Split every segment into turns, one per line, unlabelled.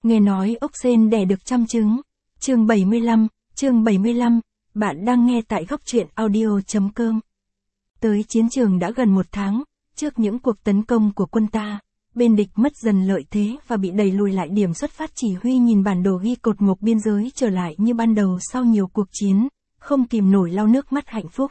Nghe nói ốc sên đẻ được trăm trứng. Chương 75, bạn đang nghe tại góc truyện audio.com. Tới chiến trường đã gần 1 tháng, trước những cuộc tấn công của quân ta, bên địch mất dần lợi thế và bị đẩy lùi lại điểm xuất phát. Chỉ huy nhìn bản đồ ghi cột mốc biên giới trở lại như ban đầu sau nhiều cuộc chiến, không kìm nổi lau nước mắt hạnh phúc.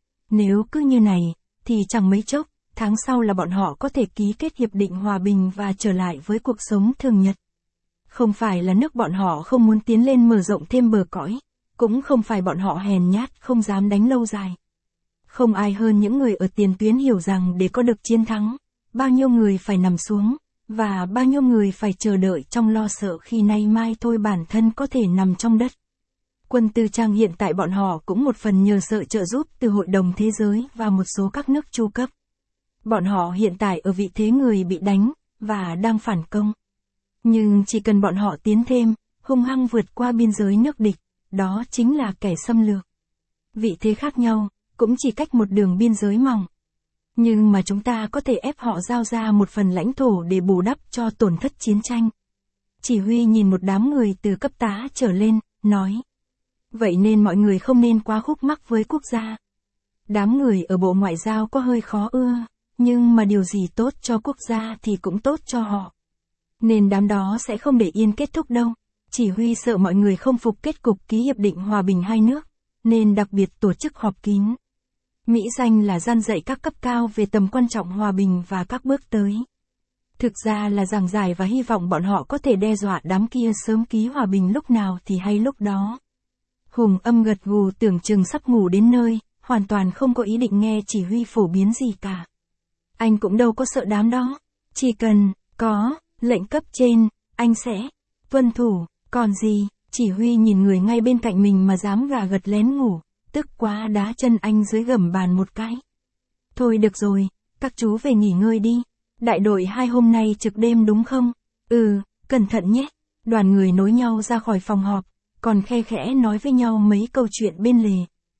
Nếu cứ như này, thì chẳng mấy chốc, tháng sau là bọn họ có thể ký kết hiệp định hòa bình và trở lại với cuộc sống thường nhật. Không phải là nước bọn họ không muốn tiến lên mở rộng thêm bờ cõi, cũng không phải bọn họ hèn nhát không dám đánh lâu dài. Không ai hơn những người ở tiền tuyến hiểu rằng để có được chiến thắng, bao nhiêu người phải nằm xuống, và bao nhiêu người phải chờ đợi trong lo sợ khi nay mai thôi bản thân có thể nằm trong đất. Quân tư trang hiện tại bọn họ cũng một phần nhờ sự trợ giúp từ Hội đồng Thế giới và một số các nước chu cấp. Bọn họ hiện tại ở vị thế người bị đánh, và đang phản công. Nhưng chỉ cần bọn họ tiến thêm, hung hăng vượt qua biên giới nước địch, đó chính là kẻ xâm lược. Vị thế khác nhau, cũng chỉ cách một đường biên giới mỏng. Nhưng mà chúng ta có thể ép họ giao ra một phần lãnh thổ để bù đắp cho tổn thất chiến tranh. Chỉ huy nhìn một đám người từ cấp tá trở lên, nói. Vậy nên mọi người không nên quá khúc mắc với quốc gia. Đám người ở Bộ Ngoại giao có hơi khó ưa, nhưng mà điều gì tốt cho quốc gia thì cũng tốt cho họ. Nên đám đó sẽ không để yên kết thúc đâu. Chỉ huy sợ mọi người không phục kết cục ký hiệp định hòa bình hai nước, nên đặc biệt tổ chức họp kín. Mỹ danh là gian dạy các cấp cao về tầm quan trọng hòa bình và các bước tới. Thực ra là giảng giải và hy vọng bọn họ có thể đe dọa đám kia sớm ký hòa bình lúc nào thì hay lúc đó. Hùng Âm gật gù tưởng chừng sắp ngủ đến nơi, hoàn toàn không có ý định nghe chỉ huy phổ biến gì cả. Anh cũng đâu có sợ đám đó, chỉ cần có lệnh cấp trên, anh sẽ tuân thủ, còn gì. Chỉ huy nhìn người ngay bên cạnh mình mà dám gà gật lén ngủ, tức quá đá chân anh dưới gầm bàn một cái. Thôi được rồi, các chú về nghỉ ngơi đi. Đại đội 2 hôm nay trực đêm đúng không? Ừ, cẩn thận nhé. Đoàn người nối nhau ra khỏi phòng họp, còn khe khẽ nói với nhau mấy câu chuyện bên lề.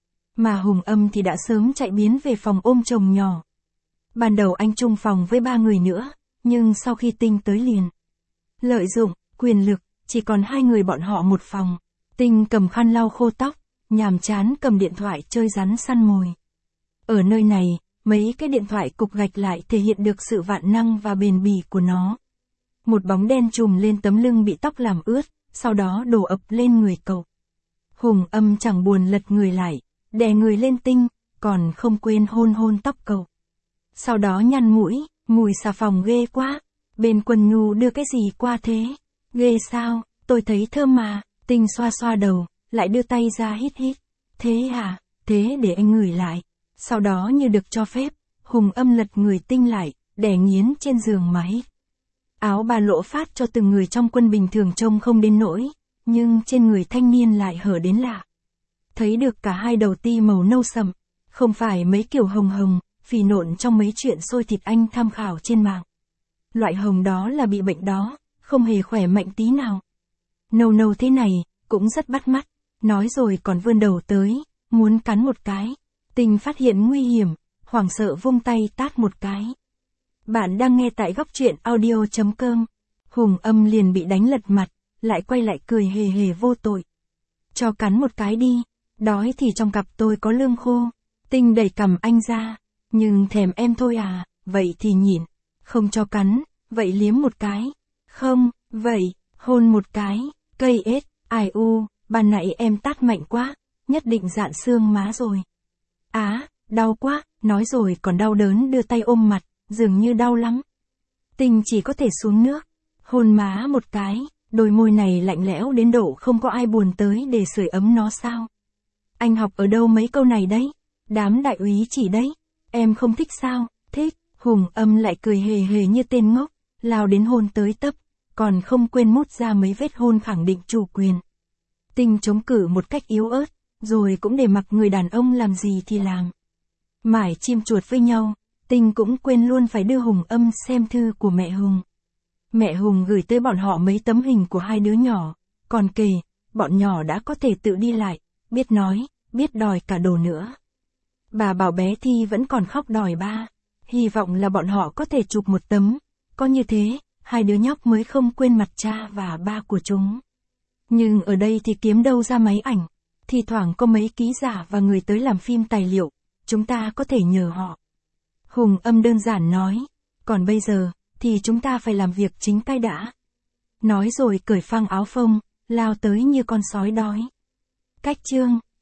Mà Hùng Âm thì đã sớm chạy biến về phòng ôm chồng nhỏ. Ban đầu anh chung phòng với 3 người nữa, nhưng sau khi Tinh tới liền lợi dụng quyền lực, chỉ còn 2 người bọn họ một phòng. Tinh cầm khăn lau khô tóc, nhàm chán cầm điện thoại chơi rắn săn mồi. Ở nơi này, mấy cái điện thoại cục gạch lại thể hiện được sự vạn năng và bền bỉ của nó. Một bóng đen trùm lên tấm lưng bị tóc làm ướt, sau đó đổ ập lên người cậu. Hùng Âm chẳng buồn lật người lại, đè người lên Tinh, còn không quên hôn tóc cậu. Sau đó nhăn mũi, mùi xà phòng ghê quá. Bên Quân Nhu đưa cái gì qua thế? Ghê sao, tôi thấy thơm mà. Tinh xoa đầu, lại đưa tay ra hít. Thế hả? Thế để anh ngửi lại. Sau đó như được cho phép, Hùng Âm lật người Tinh lại, đè nghiến trên giường mà hít. Áo ba lỗ phát cho từng người trong quân bình thường trông không đến nỗi, nhưng trên người thanh niên lại hở đến lạ. Thấy được cả hai đầu ti màu nâu sậm, không phải mấy kiểu hồng, phì nộn trong mấy chuyện xôi thịt anh tham khảo trên mạng. Loại hồng đó là bị bệnh đó, không hề khỏe mạnh tí nào. Nâu thế này, cũng rất bắt mắt, nói rồi còn vươn đầu tới, muốn cắn một cái. Tinh phát hiện nguy hiểm, hoảng sợ vung tay tát một cái. Bạn đang nghe tại góc truyện audio.com. Hùng Âm liền bị đánh lật mặt, lại quay lại cười hề vô tội. Cho cắn một cái đi, đói thì trong cặp tôi có lương khô. Tinh đẩy cằm anh ra, nhưng thèm em thôi à, vậy thì nhịn. Không cho cắn, vậy liếm một cái. Không, vậy, hôn một cái. Cây ết, ai u, ban nãy em tát mạnh quá, nhất định dạn xương má rồi. Á, đau quá, nói rồi còn đau đớn đưa tay ôm mặt, dường như đau lắm. Tinh chỉ có thể xuống nước, hôn má một cái, đôi môi này lạnh lẽo đến độ không có ai buồn tới để sưởi ấm nó sao. Anh học ở đâu mấy câu này đấy? Đám đại úy chỉ đấy. Em không thích sao? Thích. Hùng Âm lại cười hề như tên ngốc, lao đến hôn tới tấp, còn không quên mút ra mấy vết hôn khẳng định chủ quyền. Tinh chống cự một cách yếu ớt, rồi cũng để mặc người đàn ông làm gì thì làm. Mải chim chuột với nhau, Tinh cũng quên luôn phải đưa Hùng Âm xem thư của mẹ Hùng. Mẹ Hùng gửi tới bọn họ mấy tấm hình của hai đứa nhỏ, còn kể, bọn nhỏ đã có thể tự đi lại, biết nói, biết đòi cả đồ nữa. Bà bảo bé Thi vẫn còn khóc đòi ba, hy vọng là bọn họ có thể chụp một tấm, có như thế, hai đứa nhóc mới không quên mặt cha và ba của chúng. Nhưng ở đây thì kiếm đâu ra máy ảnh, thì thoảng có mấy ký giả và người tới làm phim tài liệu, chúng ta có thể nhờ họ. Hùng Âm đơn giản nói, còn bây giờ, thì chúng ta phải làm việc chính cái đã. Nói rồi cởi phăng áo phông, lao tới như con sói đói. Cách chương